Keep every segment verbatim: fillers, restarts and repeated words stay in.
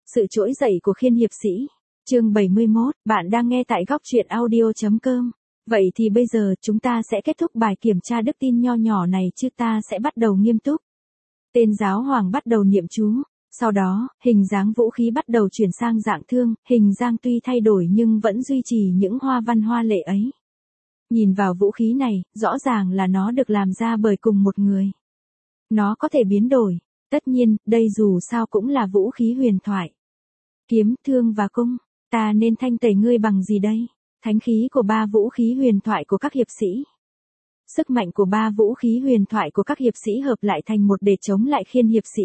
Sự trỗi dậy của Khiên hiệp sĩ. Chương bảy mươi mốt, bạn đang nghe tại góc truyện audio chấm com. Vậy thì bây giờ chúng ta sẽ kết thúc bài kiểm tra đức tin nho nhỏ này chứ ta sẽ bắt đầu nghiêm túc. Tên giáo hoàng bắt đầu niệm chú. Sau đó, hình dáng vũ khí bắt đầu chuyển sang dạng thương, hình dáng tuy thay đổi nhưng vẫn duy trì những hoa văn hoa lệ ấy. Nhìn vào vũ khí này, rõ ràng là nó được làm ra bởi cùng một người. Nó có thể biến đổi. Tất nhiên, đây dù sao cũng là vũ khí huyền thoại. Kiếm, thương và cung. Ta nên thanh tẩy ngươi bằng gì đây? Thánh khí của ba vũ khí huyền thoại của các hiệp sĩ. Sức mạnh của ba vũ khí huyền thoại của các hiệp sĩ hợp lại thành một để chống lại Khiên hiệp sĩ.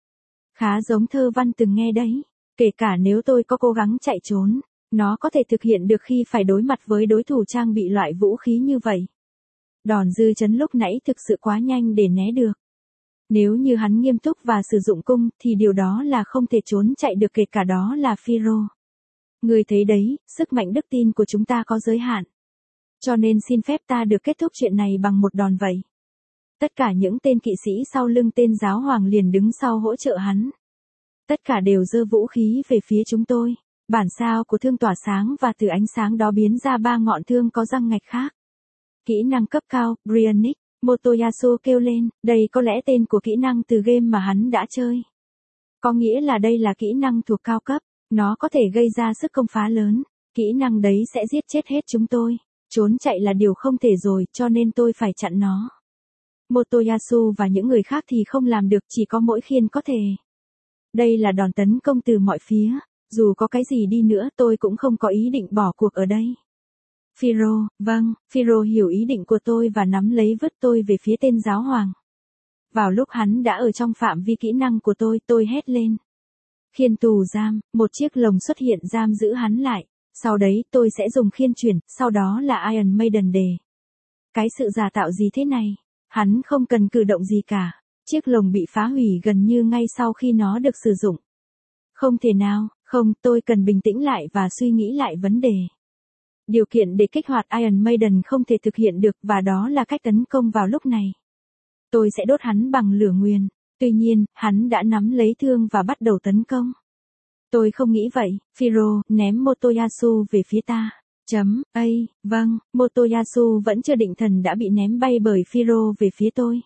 Khá giống thơ văn từng nghe đấy. Kể cả nếu tôi có cố gắng chạy trốn, nó có thể thực hiện được khi phải đối mặt với đối thủ trang bị loại vũ khí như vậy. Đòn dư chấn lúc nãy thực sự quá nhanh để né được. Nếu như hắn nghiêm túc và sử dụng cung thì điều đó là không thể trốn chạy được, kể cả đó là Phiro. Ngươi thấy đấy, sức mạnh đức tin của chúng ta có giới hạn. Cho nên xin phép ta được kết thúc chuyện này bằng một đòn vậy. Tất cả những tên kỵ sĩ sau lưng tên giáo hoàng liền đứng sau hỗ trợ hắn. Tất cả đều giơ vũ khí về phía chúng tôi. Bản sao của thương tỏa sáng và từ ánh sáng đó biến ra ba ngọn thương có răng ngạch khác. Kỹ năng cấp cao, Briannic. Motoyasu kêu lên, đây có lẽ tên của kỹ năng từ game mà hắn đã chơi. Có nghĩa là đây là kỹ năng thuộc cao cấp, nó có thể gây ra sức công phá lớn, kỹ năng đấy sẽ giết chết hết chúng tôi. Trốn chạy là điều không thể rồi, cho nên tôi phải chặn nó. Motoyasu và những người khác thì không làm được, chỉ có mỗi Khiên có thể. Đây là đòn tấn công từ mọi phía, dù có cái gì đi nữa tôi cũng không có ý định bỏ cuộc ở đây. Phiro, vâng, Phiro hiểu ý định của tôi và nắm lấy vứt tôi về phía tên giáo hoàng. Vào lúc hắn đã ở trong phạm vi kỹ năng của tôi, tôi hét lên. Khiên tù giam, một chiếc lồng xuất hiện giam giữ hắn lại. Sau đấy tôi sẽ dùng khiên chuyển, sau đó là Iron Maiden đề. Cái sự giả tạo gì thế này? Hắn không cần cử động gì cả. Chiếc lồng bị phá hủy gần như ngay sau khi nó được sử dụng. Không thể nào, không, tôi cần bình tĩnh lại và suy nghĩ lại vấn đề. Điều kiện để kích hoạt Iron Maiden không thể thực hiện được và đó là cách tấn công vào lúc này. Tôi sẽ đốt hắn bằng lửa nguyền. Tuy nhiên, hắn đã nắm lấy thương và bắt đầu tấn công. Tôi không nghĩ vậy, Phiro, ném Motoyasu về phía ta. Chấm, A, vâng, Motoyasu vẫn chưa định thần đã bị ném bay bởi Phiro về phía tôi.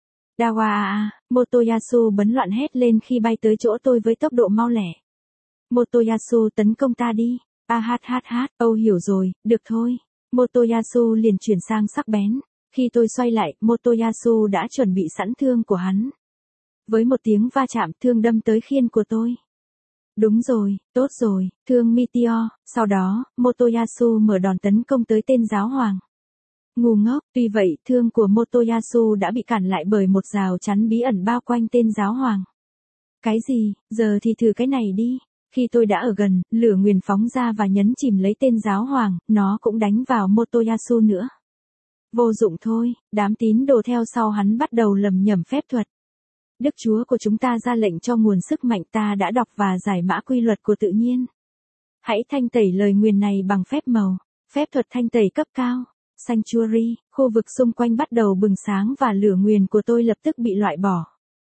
Dawa, Motoyasu bấn loạn hét lên khi bay tới chỗ tôi với tốc độ mau lẻ. Motoyasu tấn công ta đi. A hát hát hát, Âu hiểu rồi, được thôi. Motoyasu liền chuyển sang sắc bén. Khi tôi xoay lại, Motoyasu đã chuẩn bị sẵn thương của hắn. Với một tiếng va chạm, thương đâm tới khiên của tôi. Đúng rồi, tốt rồi, thương Meteor. Sau đó, Motoyasu mở đòn tấn công tới tên giáo hoàng. Ngu ngốc, tuy vậy, thương của Motoyasu đã bị cản lại bởi một rào chắn bí ẩn bao quanh tên giáo hoàng. Cái gì, giờ thì thử cái này đi. Khi tôi đã ở gần, lửa nguyền phóng ra và nhấn chìm lấy tên giáo hoàng, nó cũng đánh vào Motoyasu nữa. Vô dụng thôi, đám tín đồ theo sau hắn bắt đầu lầm nhầm phép thuật. Đức Chúa của chúng ta ra lệnh cho nguồn sức mạnh, ta đã đọc và giải mã quy luật của tự nhiên. Hãy thanh tẩy lời nguyền này bằng phép màu, phép thuật thanh tẩy cấp cao. Sanctuary, khu vực xung quanh bắt đầu bừng sáng và lửa nguyền của tôi lập tức bị loại bỏ.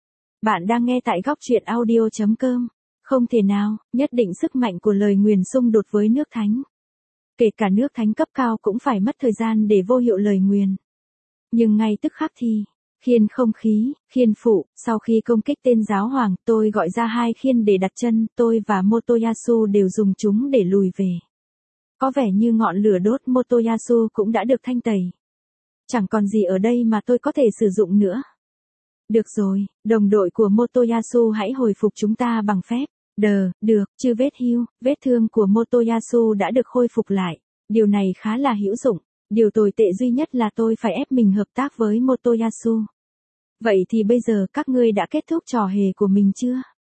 Bạn đang nghe tại góc truyện audio chấm com. Không thể nào, nhất định sức mạnh của lời nguyền xung đột với nước thánh. Kể cả nước thánh cấp cao cũng phải mất thời gian để vô hiệu lời nguyền. Nhưng ngay tức khắc thì, khiên không khí, khiên phụ, sau khi công kích tên giáo hoàng, tôi gọi ra hai khiên để đặt chân, tôi và Motoyasu đều dùng chúng để lùi về. Có vẻ như ngọn lửa đốt Motoyasu cũng đã được thanh tẩy. Chẳng còn gì ở đây mà tôi có thể sử dụng nữa. Được rồi, đồng đội của Motoyasu hãy hồi phục chúng ta bằng phép. Đờ, được, chứ vết hưu, vết thương của Motoyasu đã được khôi phục lại. Điều này khá là hữu dụng. Điều tồi tệ duy nhất là tôi phải ép mình hợp tác với Motoyasu. Vậy thì bây giờ các ngươi đã kết thúc trò hề của mình chưa?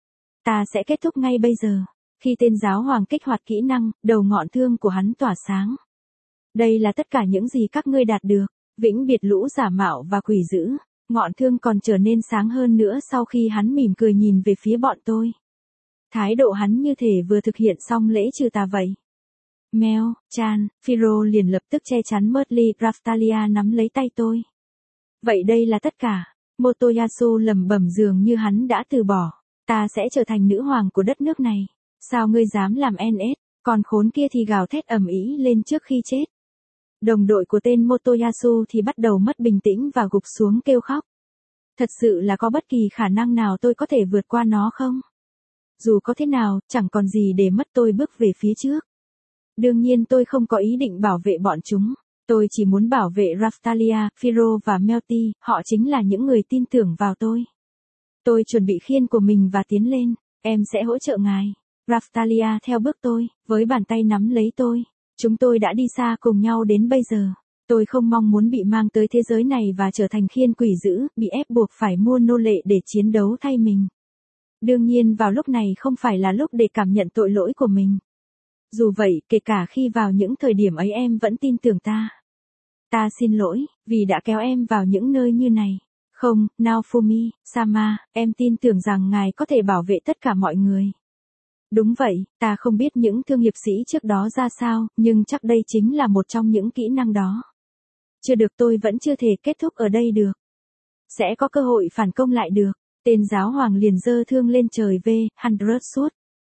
Ta sẽ kết thúc ngay bây giờ. Khi tên giáo hoàng kích hoạt kỹ năng, đầu ngọn thương của hắn tỏa sáng. Đây là tất cả những gì các ngươi đạt được. Vĩnh biệt lũ giả mạo và quỷ dữ. Ngọn thương còn trở nên sáng hơn nữa sau khi hắn mỉm cười nhìn về phía bọn tôi. Thái độ hắn như thể vừa thực hiện xong lễ trừ tà vậy. Mel, Chan, Phiro liền lập tức che chắn Mertli, Raftalia nắm lấy tay tôi. Vậy đây là tất cả. Motoyasu lẩm bẩm dường như hắn đã từ bỏ. Ta sẽ trở thành nữ hoàng của đất nước này. Sao ngươi dám làm en ét, còn khốn kia thì gào thét ầm ĩ lên trước khi chết. Đồng đội của tên Motoyasu thì bắt đầu mất bình tĩnh và gục xuống kêu khóc. Thật sự là có bất kỳ khả năng nào tôi có thể vượt qua nó không? Dù có thế nào, chẳng còn gì để mất, tôi bước về phía trước. Đương nhiên tôi không có ý định bảo vệ bọn chúng. Tôi chỉ muốn bảo vệ Raphtalia, Phiro và Melty, họ chính là những người tin tưởng vào tôi. Tôi chuẩn bị khiên của mình và tiến lên. Em sẽ hỗ trợ ngài. Raphtalia theo bước tôi, với bàn tay nắm lấy tôi. Chúng tôi đã đi xa cùng nhau đến bây giờ. Tôi không mong muốn bị mang tới thế giới này và trở thành khiên quỷ dữ, bị ép buộc phải mua nô lệ để chiến đấu thay mình. Đương nhiên vào lúc này không phải là lúc để cảm nhận tội lỗi của mình. Dù vậy, kể cả khi vào những thời điểm ấy em vẫn tin tưởng ta. Ta xin lỗi, vì đã kéo em vào những nơi như này. Không, Naofumi, Sama, em tin tưởng rằng ngài có thể bảo vệ tất cả mọi người. Đúng vậy, ta không biết những thương hiệp sĩ trước đó ra sao, nhưng chắc đây chính là một trong những kỹ năng đó. Chưa được, tôi vẫn chưa thể kết thúc ở đây được. Sẽ có cơ hội phản công lại được. Tên giáo hoàng liền giơ thương lên trời V, Hundred Sword.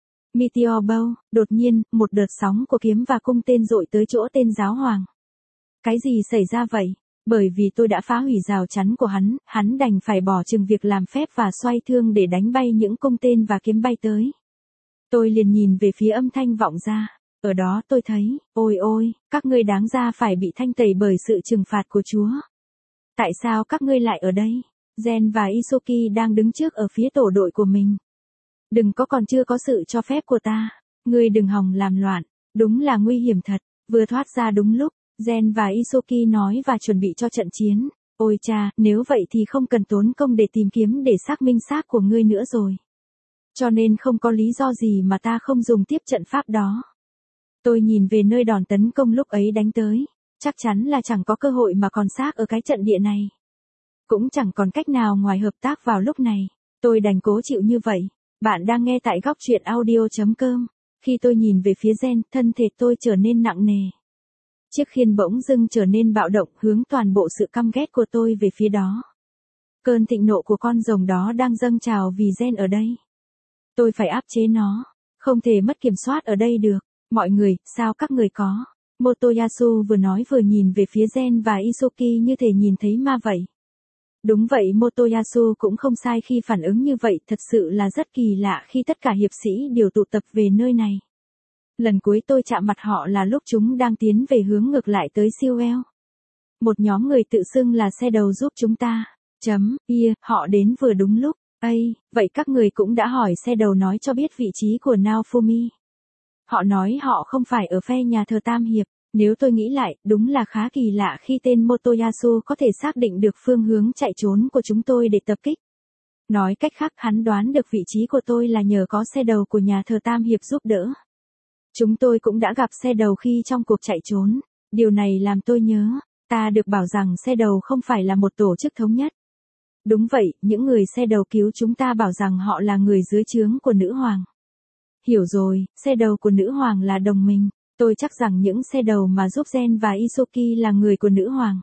Meteor Bow, đột nhiên, một đợt sóng của kiếm và cung tên dội tới chỗ tên giáo hoàng. Cái gì xảy ra vậy? Bởi vì tôi đã phá hủy rào chắn của hắn, hắn đành phải bỏ chừng việc làm phép và xoay thương để đánh bay những cung tên và kiếm bay tới. Tôi liền nhìn về phía âm thanh vọng ra. Ở đó tôi thấy, ôi ôi, các ngươi đáng ra phải bị thanh tẩy bởi sự trừng phạt của Chúa. Tại sao các ngươi lại ở đây? Gen và Isoki đang đứng trước ở phía tổ đội của mình. Đừng có, còn chưa có sự cho phép của ta. Ngươi đừng hòng làm loạn. Đúng là nguy hiểm thật. Vừa thoát ra đúng lúc, Gen và Isoki nói và chuẩn bị cho trận chiến. Ôi cha, nếu vậy thì không cần tốn công để tìm kiếm để xác minh xác của ngươi nữa rồi. Cho nên không có lý do gì mà ta không dùng tiếp trận pháp đó. Tôi nhìn về nơi đòn tấn công lúc ấy đánh tới. Chắc chắn là chẳng có cơ hội mà còn xác ở cái trận địa này. Cũng chẳng còn cách nào ngoài hợp tác vào lúc này. Tôi đành cố chịu như vậy. Bạn đang nghe tại góc truyện audio chấm com. Khi tôi nhìn về phía Gen, thân thể tôi trở nên nặng nề. Chiếc khiên bỗng dưng trở nên bạo động, hướng toàn bộ sự căm ghét của tôi về phía đó. Cơn thịnh nộ của con rồng đó đang dâng trào vì Gen ở đây. Tôi phải áp chế nó. Không thể mất kiểm soát ở đây được. Mọi người, sao các người có? Motoyasu vừa nói vừa nhìn về phía Gen và Isoki như thể nhìn thấy ma vậy. Đúng vậy, Motoyasu cũng không sai khi phản ứng như vậy, thật sự là rất kỳ lạ khi tất cả hiệp sĩ đều tụ tập về nơi này. Lần cuối tôi chạm mặt họ là lúc chúng đang tiến về hướng ngược lại tới Sewell. Một nhóm người tự xưng là xe đầu giúp chúng ta. Chấm, yeah, họ đến vừa đúng lúc. Ây, vậy các người cũng đã hỏi xe đầu nói cho biết vị trí của Naofumi. Họ nói họ không phải ở phe nhà thờ Tam Hiệp. Nếu tôi nghĩ lại, đúng là khá kỳ lạ khi tên Motoyasu có thể xác định được phương hướng chạy trốn của chúng tôi để tập kích. Nói cách khác, hắn đoán được vị trí của tôi là nhờ có xe đầu của nhà thờ Tam Hiệp giúp đỡ. Chúng tôi cũng đã gặp xe đầu khi trong cuộc chạy trốn. Điều này làm tôi nhớ, ta được bảo rằng xe đầu không phải là một tổ chức thống nhất. Đúng vậy, những người xe đầu cứu chúng ta bảo rằng họ là người dưới trướng của nữ hoàng. Hiểu rồi, xe đầu của nữ hoàng là đồng minh. Tôi chắc rằng những xe đầu mà giúp Gen và Isoki là người của nữ hoàng.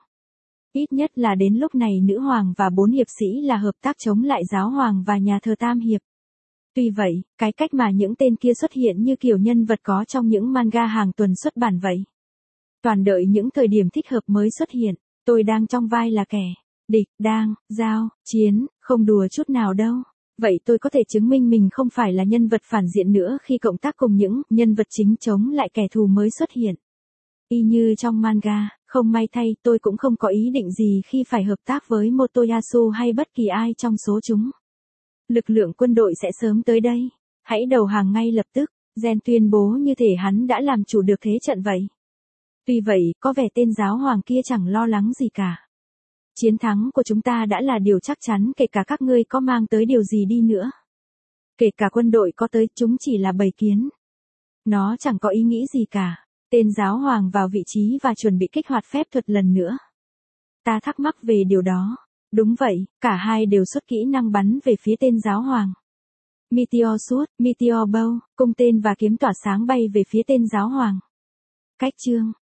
Ít nhất là đến lúc này nữ hoàng và bốn hiệp sĩ là hợp tác chống lại giáo hoàng và nhà thờ Tam Hiệp. Tuy vậy, cái cách mà những tên kia xuất hiện như kiểu nhân vật có trong những manga hàng tuần xuất bản vậy. Toàn đợi những thời điểm thích hợp mới xuất hiện. Tôi đang trong vai là kẻ địch, đang, giao, chiến, không đùa chút nào đâu. Vậy tôi có thể chứng minh mình không phải là nhân vật phản diện nữa khi cộng tác cùng những nhân vật chính chống lại kẻ thù mới xuất hiện. Y như trong manga, không may thay tôi cũng không có ý định gì khi phải hợp tác với Motoyasu hay bất kỳ ai trong số chúng. Lực lượng quân đội sẽ sớm tới đây. Hãy đầu hàng ngay lập tức. Gen tuyên bố như thể hắn đã làm chủ được thế trận vậy. Tuy vậy, có vẻ tên giáo hoàng kia chẳng lo lắng gì cả. Chiến thắng của chúng ta đã là điều chắc chắn, kể cả các ngươi có mang tới điều gì đi nữa. Kể cả quân đội có tới, chúng chỉ là bầy kiến. Nó chẳng có ý nghĩ gì cả. Tên giáo hoàng vào vị trí và chuẩn bị kích hoạt phép thuật lần nữa. Ta thắc mắc về điều đó. Đúng vậy, cả hai đều xuất kỹ năng bắn về phía tên giáo hoàng. Meteor Sword, Meteor Bow, cung tên và kiếm tỏa sáng bay về phía tên giáo hoàng. Cách chương